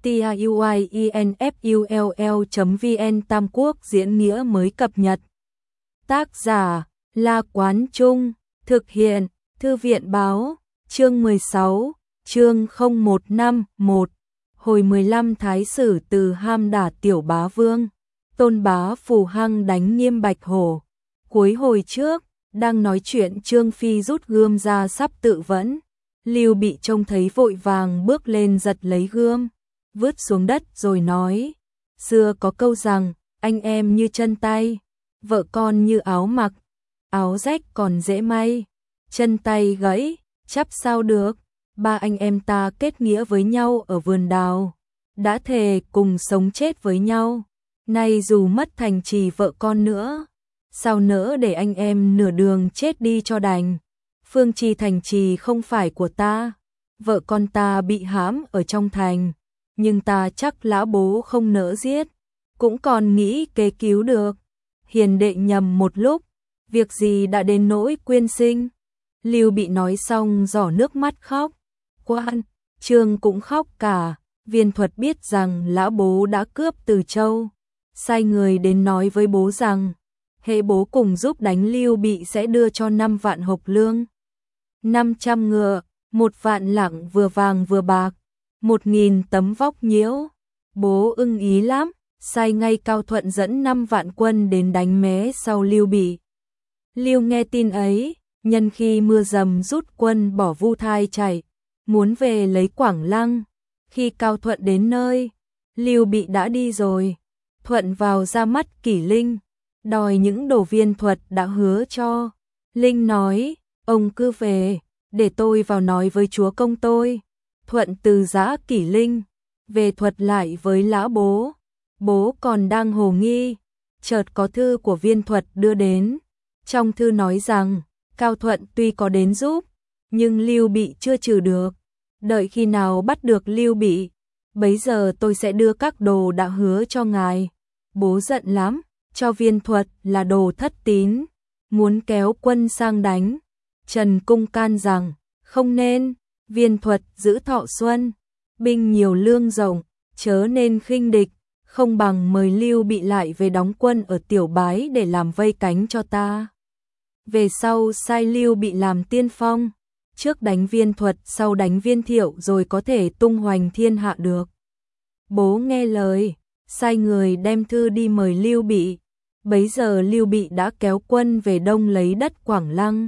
tiuinfull.vn Tam Quốc diễn nghĩa mới cập nhật. Tác giả La Quán Trung, thực hiện Thư viện Báo, chương 16, chương 0151, hồi 15 Thái sử từ ham đả Tiểu Bá Vương, Tôn Bá Phù hăng đánh Nghiêm Bạch Hổ. Cuối hồi trước, đang nói chuyện Trương Phi rút gươm ra sắp tự vẫn. Lưu Bị trông thấy vội vàng bước lên giật lấy gươm, vứt xuống đất rồi nói, xưa có câu rằng, anh em như chân tay, vợ con như áo mặc, áo rách còn dễ may, chân tay gãy, chắp sao được, ba anh em ta kết nghĩa với nhau ở vườn đào, đã thề cùng sống chết với nhau, nay dù mất thành trì vợ con nữa, sao nỡ để anh em nửa đường chết đi cho đành. Phương trì thành trì không phải của ta, vợ con ta bị hãm ở trong thành, nhưng ta chắc lão bố không nỡ giết, cũng còn nghĩ kế cứu được. Hiền đệ nhầm một lúc, việc gì đã đến nỗi quyên sinh. Lưu Bị nói xong giỏ nước mắt khóc, Quan, Trương cũng khóc cả. Viên Thuật biết rằng lão bố đã cướp Từ Châu, sai người đến nói với bố rằng, hễ bố cùng giúp đánh Lưu Bị sẽ đưa cho 5 vạn hộc lương, 500 ngựa, 1 vạn lạng vừa vàng vừa bạc, 1000 tấm vóc nhiễu. Bố ưng ý lắm, sai ngay Cao Thuận dẫn 5 vạn quân đến đánh mé sau Lưu Bị. Lưu nghe tin ấy, nhân khi mưa dầm rút quân bỏ Vu Thai chạy, muốn về lấy Quảng Lăng. Khi Cao Thuận đến nơi, Lưu Bị đã đi rồi. Thuận vào ra mắt Kỷ Linh, đòi những đồ Viên Thuật đã hứa cho. Linh nói, ông cứ về, để tôi vào nói với chúa công tôi. Thuận từ giã Kỷ Linh, về thuật lại với lão bố. Bố còn đang hồ nghi, chợt có thư của Viên Thuật đưa đến. Trong thư nói rằng, Cao Thuận tuy có đến giúp, nhưng Lưu Bị chưa trừ được. Đợi khi nào bắt được Lưu Bị, bấy giờ tôi sẽ đưa các đồ đã hứa cho ngài. Bố giận lắm, cho Viên Thuật là đồ thất tín, muốn kéo quân sang đánh. Trần Cung can rằng, không nên, Viên Thuật giữ thọ xuân, binh nhiều lương rộng, chớ nên khinh địch, không bằng mời Lưu Bị lại về đóng quân ở Tiểu Bái để làm vây cánh cho ta. Về sau sai Lưu Bị làm tiên phong, trước đánh Viên Thuật sau đánh Viên Thiệu rồi có thể tung hoành thiên hạ được. Bố nghe lời, sai người đem thư đi mời Lưu Bị. Bấy giờ Lưu Bị đã kéo quân về đông lấy đất Quảng Lăng.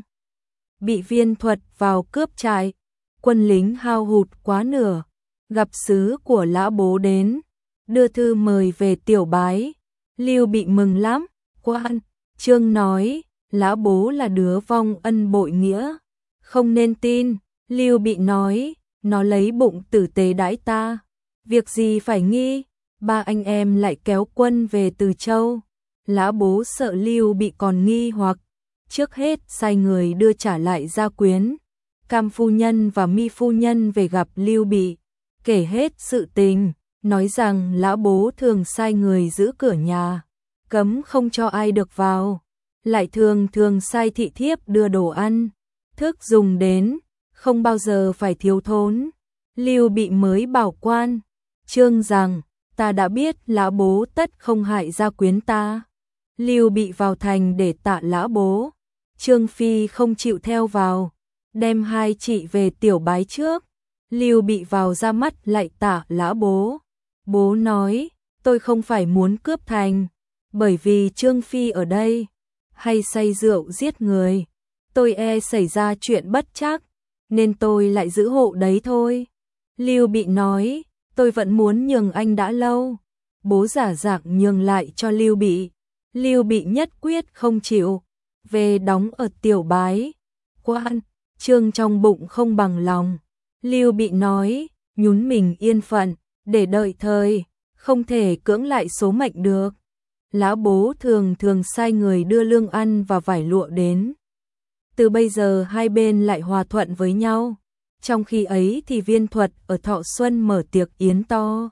Bị Viên Thuật vào cướp trại, quân lính hao hụt quá nửa, gặp sứ của lão bố đến, đưa thư mời về Tiểu Bái. Lưu Bị mừng lắm, Quan, Trương nói, lão bố là đứa vong ân bội nghĩa, không nên tin. Lưu Bị nói, nó lấy bụng tử tế đãi ta, việc gì phải nghi. Ba anh em lại kéo quân về Từ Châu. Lão bố sợ Lưu Bị còn nghi hoặc, trước hết sai người đưa trả lại gia quyến, Cam phu nhân và Mi phu nhân về gặp Lưu Bị, kể hết sự tình, nói rằng lão bố thường sai người giữ cửa nhà, cấm không cho ai được vào, lại thường sai thị thiếp đưa đồ ăn, thức dùng đến, không bao giờ phải thiếu thốn. Lưu Bị mới bảo Quan, Trương rằng, ta đã biết lão bố tất không hại gia quyến ta. Lưu Bị vào thành để tạ lão bố. Trương Phi không chịu theo vào, đem hai chị về Tiểu Bái trước. Lưu Bị vào ra mắt lại tạ lão bố. Bố nói, tôi không phải muốn cướp thành, bởi vì Trương Phi ở đây, hay say rượu giết người, tôi e xảy ra chuyện bất trắc, nên tôi lại giữ hộ đấy thôi. Lưu Bị nói, tôi vẫn muốn nhường anh đã lâu. Bố giả dạng nhường lại cho Lưu Bị. Lưu Bị nhất quyết không chịu, về đóng ở Tiểu Bái. Quan, Trương trong bụng không bằng lòng. Lưu Bị nói, nhún mình yên phận, để đợi thời, không thể cưỡng lại số mệnh được. Lão bố thường sai người đưa lương ăn và vải lụa đến. Từ bây giờ hai bên lại hòa thuận với nhau. Trong khi ấy thì Viên Thuật ở Thọ Xuân mở tiệc yến to.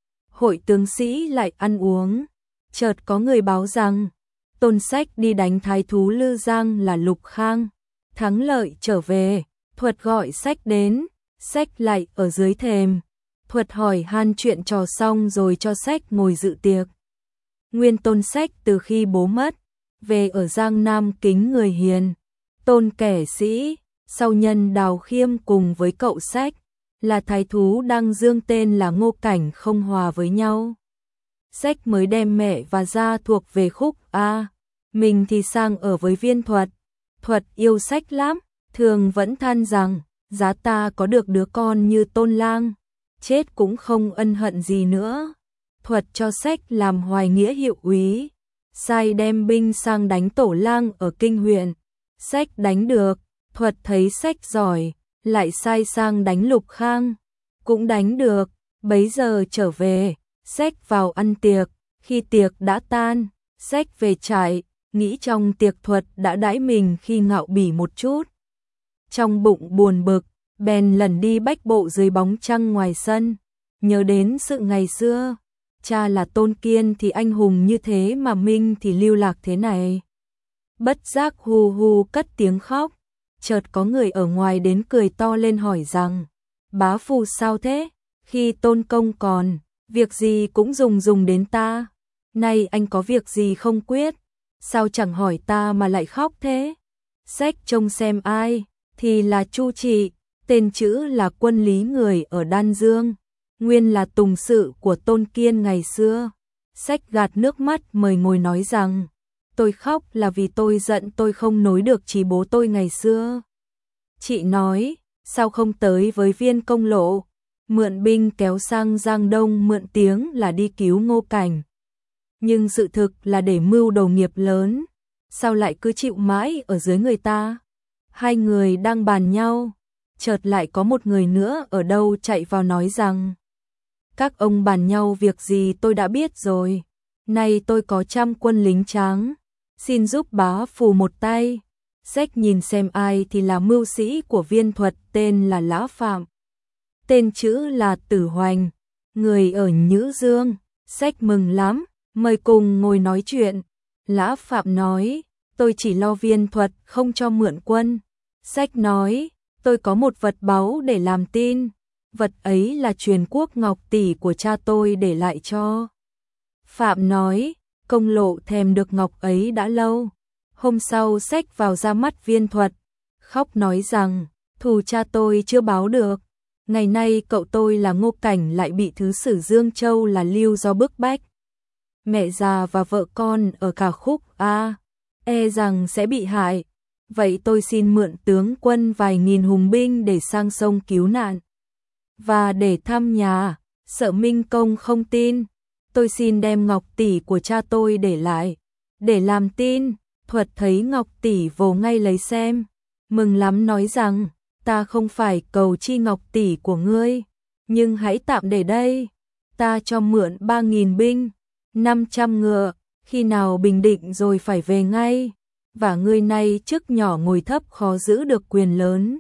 Hội tướng sĩ lại ăn uống. Chợt có người báo rằng, Tôn Sách đi đánh thái thú Lư Giang là Lục Khang. Thắng lợi trở về, Thuật gọi Sách đến, Sách lại ở dưới thềm. Thuật hỏi han chuyện trò xong rồi cho Sách ngồi dự tiệc. Nguyên Tôn Sách từ khi bố mất, về ở Giang Nam kính người hiền, tôn kẻ sĩ, sau nhân Đào Khiêm cùng với cậu Sách, là thái thú đang dương tên là Ngô Cảnh không hòa với nhau. Sách mới đem mẹ và gia thuộc về Khúc A, mình thì sang ở với Viên Thuật. Thuật yêu Sách lắm, thường vẫn than rằng, giá ta có được đứa con như Tôn Lang, chết cũng không ân hận gì nữa. Thuật cho Sách làm Hoài Nghĩa hiệu úy, sai đem binh sang đánh Tổ Lang ở Kinh huyện. Sách đánh được, Thuật thấy Sách giỏi, lại sai sang đánh Lục Khang, cũng đánh được. Bấy giờ trở về, Sách vào ăn tiệc, khi tiệc đã tan, Sách về trại, nghĩ trong tiệc Thuật đã đãi mình khi ngạo bỉ một chút. Trong bụng buồn bực, bèn lẩn đi bách bộ dưới bóng trăng ngoài sân, nhớ đến sự ngày xưa, cha là Tôn Kiên thì anh hùng như thế mà Minh thì lưu lạc thế này. Bất giác hù hù cất tiếng khóc, chợt có người ở ngoài đến cười to lên hỏi rằng, bá phụ sao thế, khi Tôn công còn, việc gì cũng dùng đến ta, nay anh có việc gì không quyết, sao chẳng hỏi ta mà lại khóc thế. Sách trông xem ai, thì là Chu Trị, tên chữ là quân lý người ở Đan Dương, nguyên là tùng sự của Tôn Kiên ngày xưa. Sách gạt nước mắt mời ngồi nói rằng, tôi khóc là vì tôi giận tôi không nối được chí bố tôi ngày xưa. Chị nói, sao không tới với Viên Công Lộ, mượn binh kéo sang Giang Đông mượn tiếng là đi cứu Ngô Cảnh. Nhưng sự thực là để mưu đầu nghiệp lớn, sao lại cứ chịu mãi ở dưới người ta. Hai người đang bàn nhau, chợt lại có một người nữa ở đâu chạy vào nói rằng, các ông bàn nhau việc gì tôi đã biết rồi, nay tôi có 100 quân lính tráng, xin giúp bá phù một tay. Sách nhìn xem ai thì là mưu sĩ của Viên Thuật tên là Lã Phạm, tên chữ là Tử Hoành, người ở Nhữ Dương. Sách mừng lắm, mời cùng ngồi nói chuyện. Lã Phạm nói, tôi chỉ lo Viên Thuật không cho mượn quân. Sách nói, tôi có một vật báu để làm tin, vật ấy là truyền quốc ngọc tỷ của cha tôi để lại cho. Phạm nói, Công Lộ thèm được ngọc ấy đã lâu. Hôm sau Sách vào ra mắt Viên Thuật, khóc nói rằng, thù cha tôi chưa báo được, ngày nay cậu tôi là Ngô Cảnh lại bị thứ sử Dương Châu là Lưu do bức bách. Mẹ già và vợ con ở cả Khúc A, e rằng sẽ bị hại. Vậy tôi xin mượn tướng quân vài nghìn hùng binh để sang sông cứu nạn. Và để thăm nhà, sợ Minh Công không tin, tôi xin đem ngọc tỷ của cha tôi để lại, để làm tin. Thuật thấy ngọc tỷ vồ ngay lấy xem, mừng lắm nói rằng, ta không phải cầu chi ngọc tỷ của ngươi, nhưng hãy tạm để đây, ta cho mượn 3.000 binh, 500 ngựa, khi nào bình định rồi phải về ngay, và ngươi nay chức nhỏ ngồi thấp khó giữ được quyền lớn.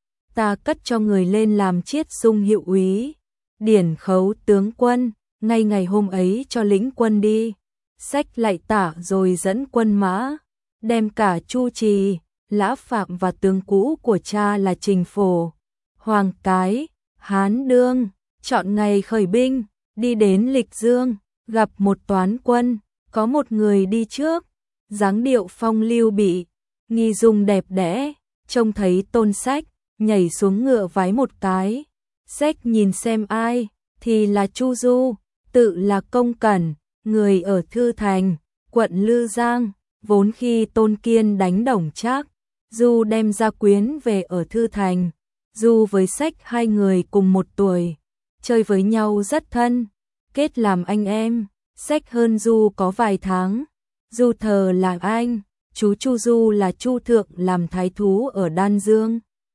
Ta cất cho người lên làm Chiết Sung hiệu úy, điển khấu tướng quân, ngay ngày hôm ấy cho lĩnh quân đi. Sách lại tả rồi dẫn quân mã, đem cả Chu Trì, Lã Phạm và tướng cũ của cha là Trình Phổ, Hoàng Cái, Hán Đương, chọn ngày khởi binh, đi đến Lịch Dương, gặp một toán quân, có một người đi trước, dáng điệu phong lưu bị, nghi dung đẹp đẽ, trông thấy Tôn Sách, nhảy xuống ngựa vái một cái. Sách nhìn xem ai, thì là Chu Du, tự là Công Cẩn, người ở Thư Thành, quận Lư Giang. Vốn khi Tôn Kiên đánh Đổng Trác, Du đem gia quyến về ở Thư Thành. Du với Sách hai người cùng một tuổi, chơi với nhau rất thân, kết làm anh em. Sách hơn Du có vài tháng, Du thờ là anh, chú Chu Du là Chu Thượng làm thái thú ở Đan Dương.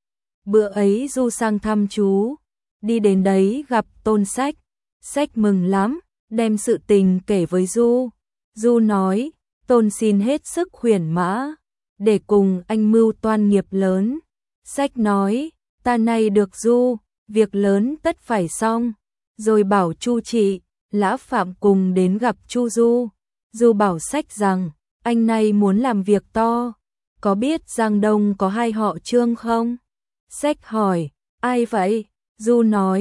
Bữa ấy Du sang thăm chú, đi đến đấy gặp Tôn Sách. Sách mừng lắm, đem sự tình kể với Du. Du nói, Tôn xin hết sức khuyển mã, để cùng anh mưu toan nghiệp lớn. Sách nói, ta nay được Du, việc lớn tất phải xong. Rồi bảo Chu Trị, Lã Phạm cùng đến gặp Chu Du. Du bảo Sách rằng, anh nay muốn làm việc to, có biết Giang Đông có hai họ Trương không? Sách hỏi, ai vậy? Du nói,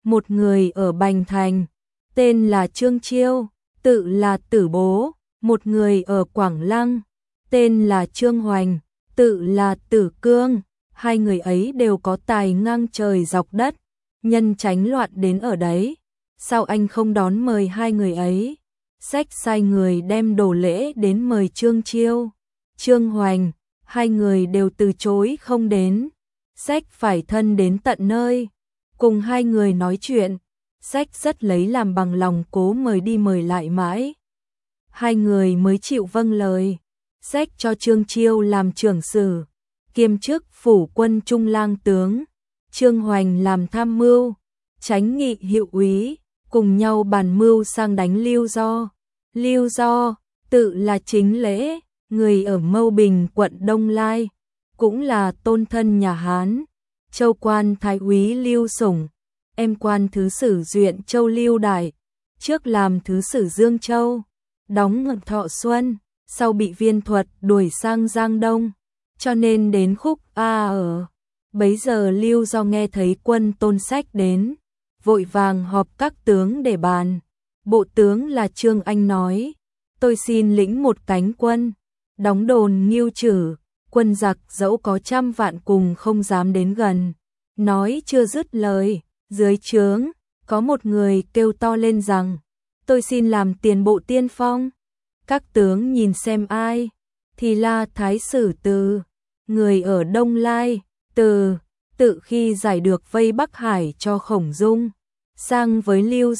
một người ở Bành Thành, tên là Trương Chiêu, tự là Tử Bố, một người ở Quảng Lăng, tên là Trương Hoành, tự là Tử Cương, hai người ấy đều có tài ngang trời dọc đất, nhân tránh loạn đến ở đấy. Sao anh không đón mời hai người ấy? Sách sai người đem đồ lễ đến mời Trương Chiêu, Trương Hoành, hai người đều từ chối không đến. Sách phải thân đến tận nơi, cùng hai người nói chuyện. Sách rất lấy làm bằng lòng cố mời đi mời lại mãi. Hai người mới chịu vâng lời. Sách cho Trương Chiêu làm trưởng sử, kiêm chức phủ quân trung lang tướng, Trương Hoành làm tham mưu, chánh nghị hiệu úy, cùng nhau bàn mưu sang đánh Lưu Do. Lưu Do, tự là Chính Lễ, người ở Mâu Bình quận Đông Lai, cũng là tôn thân nhà Hán. Châu quan thái úy Lưu Sủng, em quan thứ sử Duyện Châu Lưu Đại, trước làm thứ sử Dương Châu, đóng ở Thọ Xuân, sau bị Viên Thuật đuổi sang Giang Đông, cho nên đến khúc A ở. Bấy giờ Lưu Do nghe thấy quân Tôn Sách đến, vội vàng họp các tướng để bàn. Bộ tướng là Trương Anh nói, tôi xin lĩnh một cánh quân, đóng đồn Ngưu Trử, quân giặc dẫu có 100 vạn cùng không dám đến gần. Nói chưa dứt lời, dưới trướng, có một người kêu to lên rằng, tôi xin làm tiền bộ tiên phong. Các tướng nhìn xem ai, thì là Thái sử Từ, người ở Đông Lai. Từ, tự khi giải được vây Bắc Hải cho Khổng Dung, sang với Lưu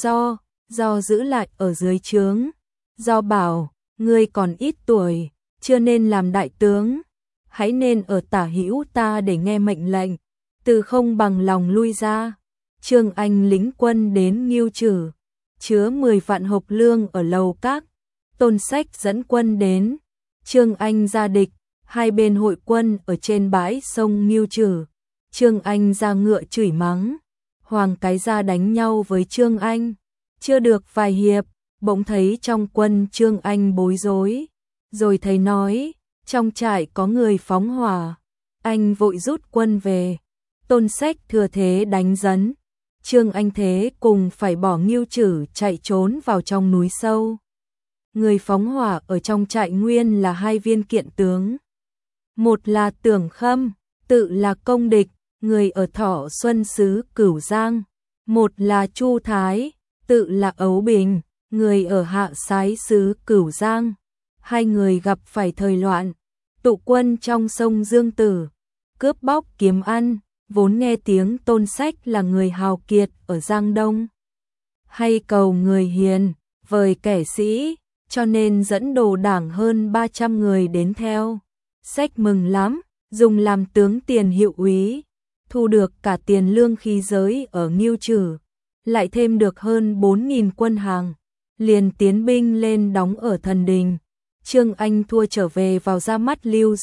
Do giữ lại ở dưới trướng. Do bảo, ngươi còn ít tuổi, chưa nên làm đại tướng, hãy nên ở tả hữu ta để nghe mệnh lệnh. Từ không bằng lòng lui ra. Trương Anh lĩnh quân đến Ngưu Trử, chứa 10 vạn hộp lương ở Lầu Các. Tôn Sách dẫn quân đến, Trương Anh ra địch, hai bên hội quân ở trên bãi sông Ngưu Trử. Trương Anh ra ngựa chửi mắng, Hoàng Cái ra đánh nhau với Trương Anh. Chưa được vài hiệp, bỗng thấy trong quân Trương Anh bối rối, rồi thấy nói, trong trại có người phóng hỏa. Anh vội rút quân về. Tôn Sách thừa thế đánh dấn, Trương Anh thế cùng phải bỏ Ngưu Trử chạy trốn vào trong núi sâu. Người phóng hỏa ở trong trại nguyên là hai viên kiện tướng. Một là Tưởng Khâm, tự là Công Địch, người ở Thọ Xuân xứ Cửu Giang. Một là Chu Thái, tự là Ấu Bình, người ở Hạ Sái xứ Cửu Giang. Hai người gặp phải thời loạn, tụ quân trong sông Dương Tử, cướp bóc kiếm ăn, vốn nghe tiếng Tôn Sách là người hào kiệt ở Giang Đông, hay cầu người hiền, vời kẻ sĩ, cho nên dẫn đồ đảng hơn 300 người đến theo. Sách mừng lắm, dùng làm tướng tiền hiệu úy, thu được cả tiền lương khí giới ở Ngưu Trử, lại thêm được hơn 4.000 quân hàng, liền tiến binh lên đóng ở Thần Đình. Trương Anh thua trở về vào ra mắt Lưu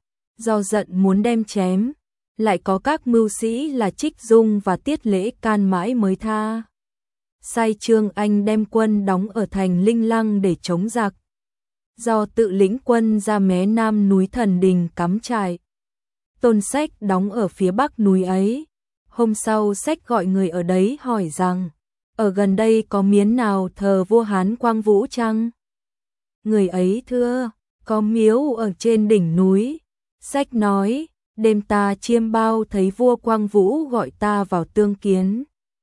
Do giận muốn đem chém, lại có các mưu sĩ là Trích Dung và Tiết Lễ can mãi mới tha. Sai Trương Anh đem quân đóng ở thành Linh Lăng để chống giặc. Do tự lĩnh quân ra mé nam núi Thần Đình cắm trại. Tôn Sách đóng ở phía bắc núi ấy. Hôm sau Sách gọi người ở đấy hỏi rằng, ở gần đây có miến nào thờ vua Hán Quang Vũ chăng? Người ấy thưa, có miếu ở trên đỉnh núi. Sách nói, đêm ta chiêm bao thấy vua Quang Vũ gọi ta vào tương kiến.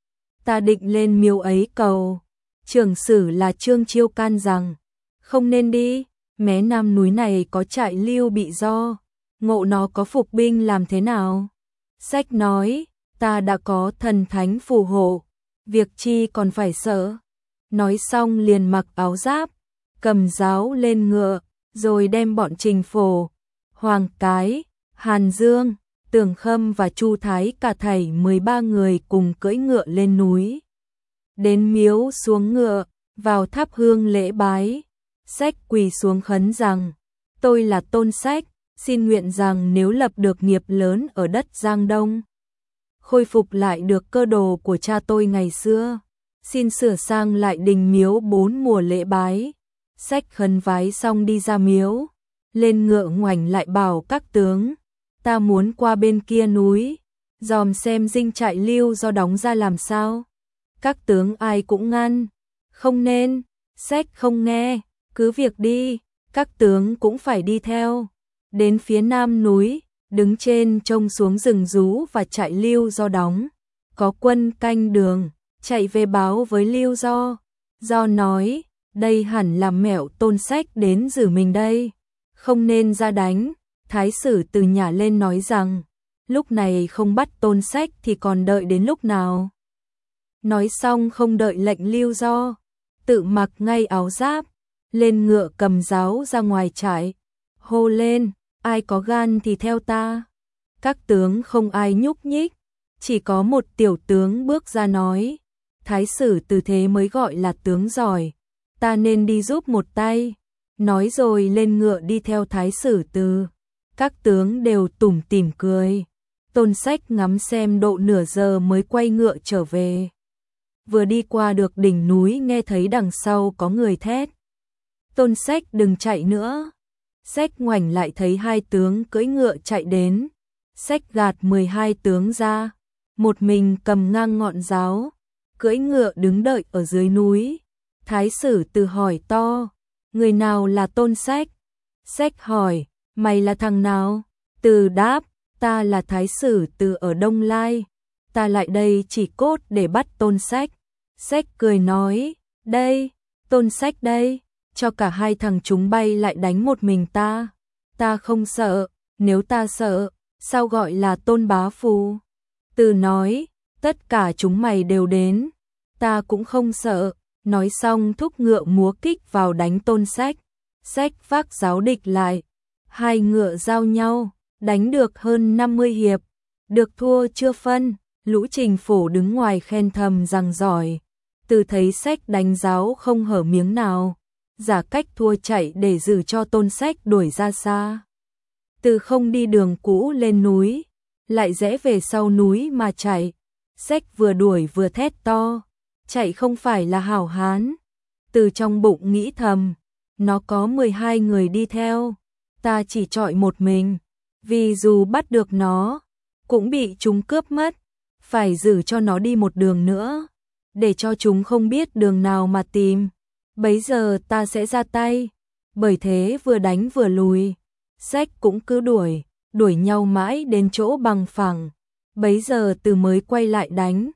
Ta định lên miếu ấy cầu. Trưởng sử là Trương Chiêu can rằng, không nên đi, mé nam núi này có trại Lưu Bị Do, ngộ nó có phục binh làm thế nào? Sách nói, ta đã có thần thánh phù hộ, việc chi còn phải sợ. Nói xong liền mặc áo giáp, cầm giáo lên ngựa, rồi đem bọn Trình Phổ, Hoàng Cái, Hàn Dương, Tưởng Khâm và Chu Thái cả thảy 13 người cùng cưỡi ngựa lên núi. Đến miếu xuống ngựa, vào thắp hương lễ bái. Sách quỳ xuống khấn rằng, tôi là Tôn Sách, xin nguyện rằng nếu lập được nghiệp lớn ở đất Giang Đông, khôi phục lại được cơ đồ của cha tôi ngày xưa, xin sửa sang lại đình miếu 4 mùa lễ bái. Sách khấn vái xong đi ra miếu, lên ngựa ngoảnh lại bảo các tướng, ta muốn qua bên kia núi, dòm xem dinh trại Lưu Do đóng ra làm sao. Các tướng ai cũng ngăn, không nên, Sách không nghe, cứ việc đi, các tướng cũng phải đi theo. Đến phía nam núi, đứng trên trông xuống rừng rú và trại Lưu Do đóng. Có quân canh đường, chạy về báo với Lưu Do. Do nói, đây hẳn là Mẹo Tôn Sách đến giữ mình đây, không nên ra đánh. Thái sử từ nhả lên nói rằng, lúc này không bắt Tôn Sách thì còn đợi đến lúc nào. Nói xong không đợi lệnh Lưu Do, tự mặc ngay áo giáp, lên ngựa cầm giáo ra ngoài trại, hô lên, ai có gan thì theo ta. Các tướng không ai nhúc nhích, chỉ có một tiểu tướng bước ra nói, Thái sử từ thế mới gọi là tướng giỏi, ta nên đi giúp một tay. Nói rồi lên ngựa đi theo Thái sử từ. Các tướng đều tủm tỉm cười. Tôn Sách ngắm xem độ nửa giờ mới quay ngựa trở về. Vừa đi qua được đỉnh núi nghe thấy đằng sau có người thét, Tôn Sách đừng chạy nữa. Sách ngoảnh lại thấy hai tướng cưỡi ngựa chạy đến. Sách gạt 12 tướng ra, một mình cầm ngang ngọn giáo, cưỡi ngựa đứng đợi ở dưới núi. Thái sử từ hỏi to, người nào là Tôn Sách? Sách hỏi, mày là thằng nào? Từ đáp, ta là Thái sử từ ở Đông Lai, ta lại đây chỉ cốt để bắt Tôn Sách. Sách cười nói, đây, Tôn Sách đây, cho cả hai thằng chúng bay lại đánh một mình ta. Ta không sợ, nếu ta sợ, sao gọi là Tôn bá phù? Từ nói, tất cả chúng mày đều đến, ta cũng không sợ. Nói xong thúc ngựa múa kích vào đánh Tôn Sách. Sách vác giáo địch lại, hai ngựa giao nhau, đánh được hơn 50 hiệp, được thua chưa phân. Lũ Trình Phổ đứng ngoài khen thầm rằng giỏi. Từ thấy Sách đánh giáo không hở miếng nào, giả cách thua chạy để giữ cho Tôn Sách đuổi ra xa. Từ không đi đường cũ lên núi, lại rẽ về sau núi mà chạy. Sách vừa đuổi vừa thét to, chạy không phải là hảo hán. Từ trong bụng nghĩ thầm, nó có 12 người đi theo, ta chỉ chọi một mình, vì dù bắt được nó, cũng bị chúng cướp mất, phải giữ cho nó đi một đường nữa, để cho chúng không biết đường nào mà tìm. Bấy giờ ta sẽ ra tay, bởi thế vừa đánh vừa lùi. Sách cũng cứ đuổi nhau mãi đến chỗ bằng phẳng. Bấy giờ Từ mới quay lại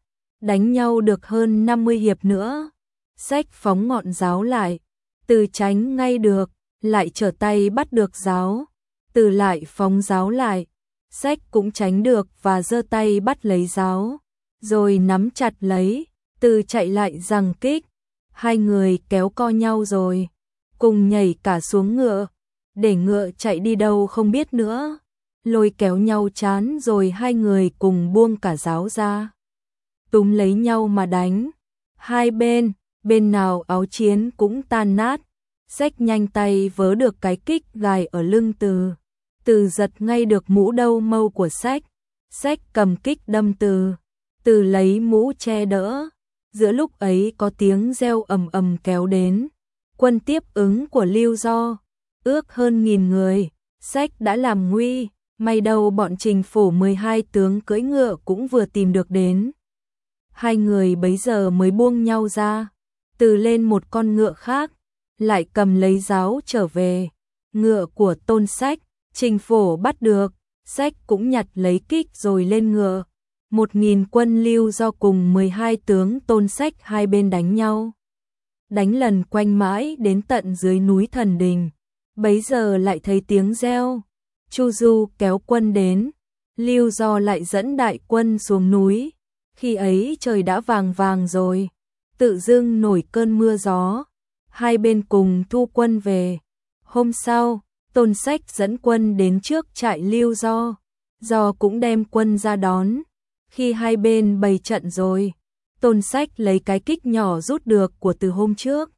đánh nhau được hơn 50 hiệp nữa. Sách phóng ngọn giáo lại, Từ tránh ngay được, lại trở tay bắt được giáo. Từ lại phóng giáo lại, Sách cũng tránh được và giơ tay bắt lấy giáo, rồi nắm chặt lấy. Từ chạy lại giằng kích, hai người kéo co nhau rồi cùng nhảy cả xuống ngựa, để ngựa chạy đi đâu không biết nữa. Lôi kéo nhau chán rồi hai người cùng buông cả giáo ra, túm lấy nhau mà đánh. Hai bên nào áo chiến cũng tan nát. Sách nhanh tay vớ được cái kích gài ở lưng Từ. Từ giật ngay được mũ đâu mâu của Sách. Sách cầm kích đâm Từ. Từ lấy mũ che đỡ. Giữa lúc ấy có tiếng reo ầm ầm kéo đến. Quân tiếp ứng của Lưu Do, ước hơn 1000 người. Sách đã làm nguy, may đâu bọn Trình Phổ 12 tướng cưỡi ngựa cũng vừa tìm được đến. Hai người bấy giờ mới buông nhau ra. Từ lên một con ngựa khác, lại cầm lấy giáo trở về. Ngựa của Tôn Sách, Trình Phổ bắt được, Sách cũng nhặt lấy kích rồi lên ngựa. 1000 quân Lưu Do cùng 12 tướng Tôn Sách hai bên đánh nhau. Đánh lần quanh mãi đến tận dưới núi Thần Đình. Bấy giờ lại thấy tiếng reo, Chu Du kéo quân đến. Lưu Do lại dẫn đại quân xuống núi. Khi ấy trời đã vàng vàng rồi, tự dưng nổi cơn mưa gió. Hai bên cùng thu quân về. Hôm sau, Tôn Sách dẫn quân đến trước trại Lưu Do. Do cũng đem quân ra đón. Khi hai bên bày trận rồi, Tôn Sách lấy cái kích nhỏ rút được của Từ hôm trước,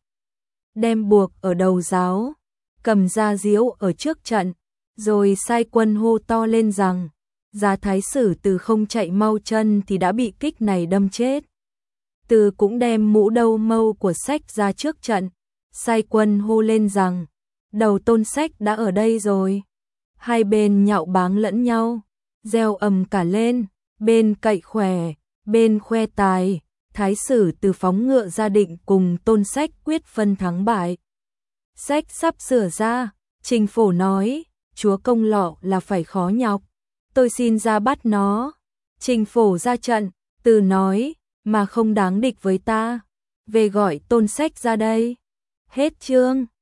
đem buộc ở đầu giáo, cầm ra diễu ở trước trận, rồi sai quân hô to lên rằng, giá Thái sử Từ không chạy mau chân thì đã bị kích này đâm chết. Từ cũng đem mũ đâu mâu của Sách ra trước trận, sai quân hô lên rằng, đầu Tôn Sách đã ở đây rồi. Hai bên nhạo báng lẫn nhau, reo ầm cả lên, bên cậy khỏe, bên khoe tài, Thái sử từ phóng ngựa ra định cùng Tôn Sách quyết phân thắng bại. Sách sắp sửa ra, Trình Phổ nói, chúa công lọ là phải khó nhọc, tôi xin ra bắt nó. Trình Phổ ra trận, từ nói, mà không đáng địch với ta, về gọi Tôn Sách ra đây. Hết chương.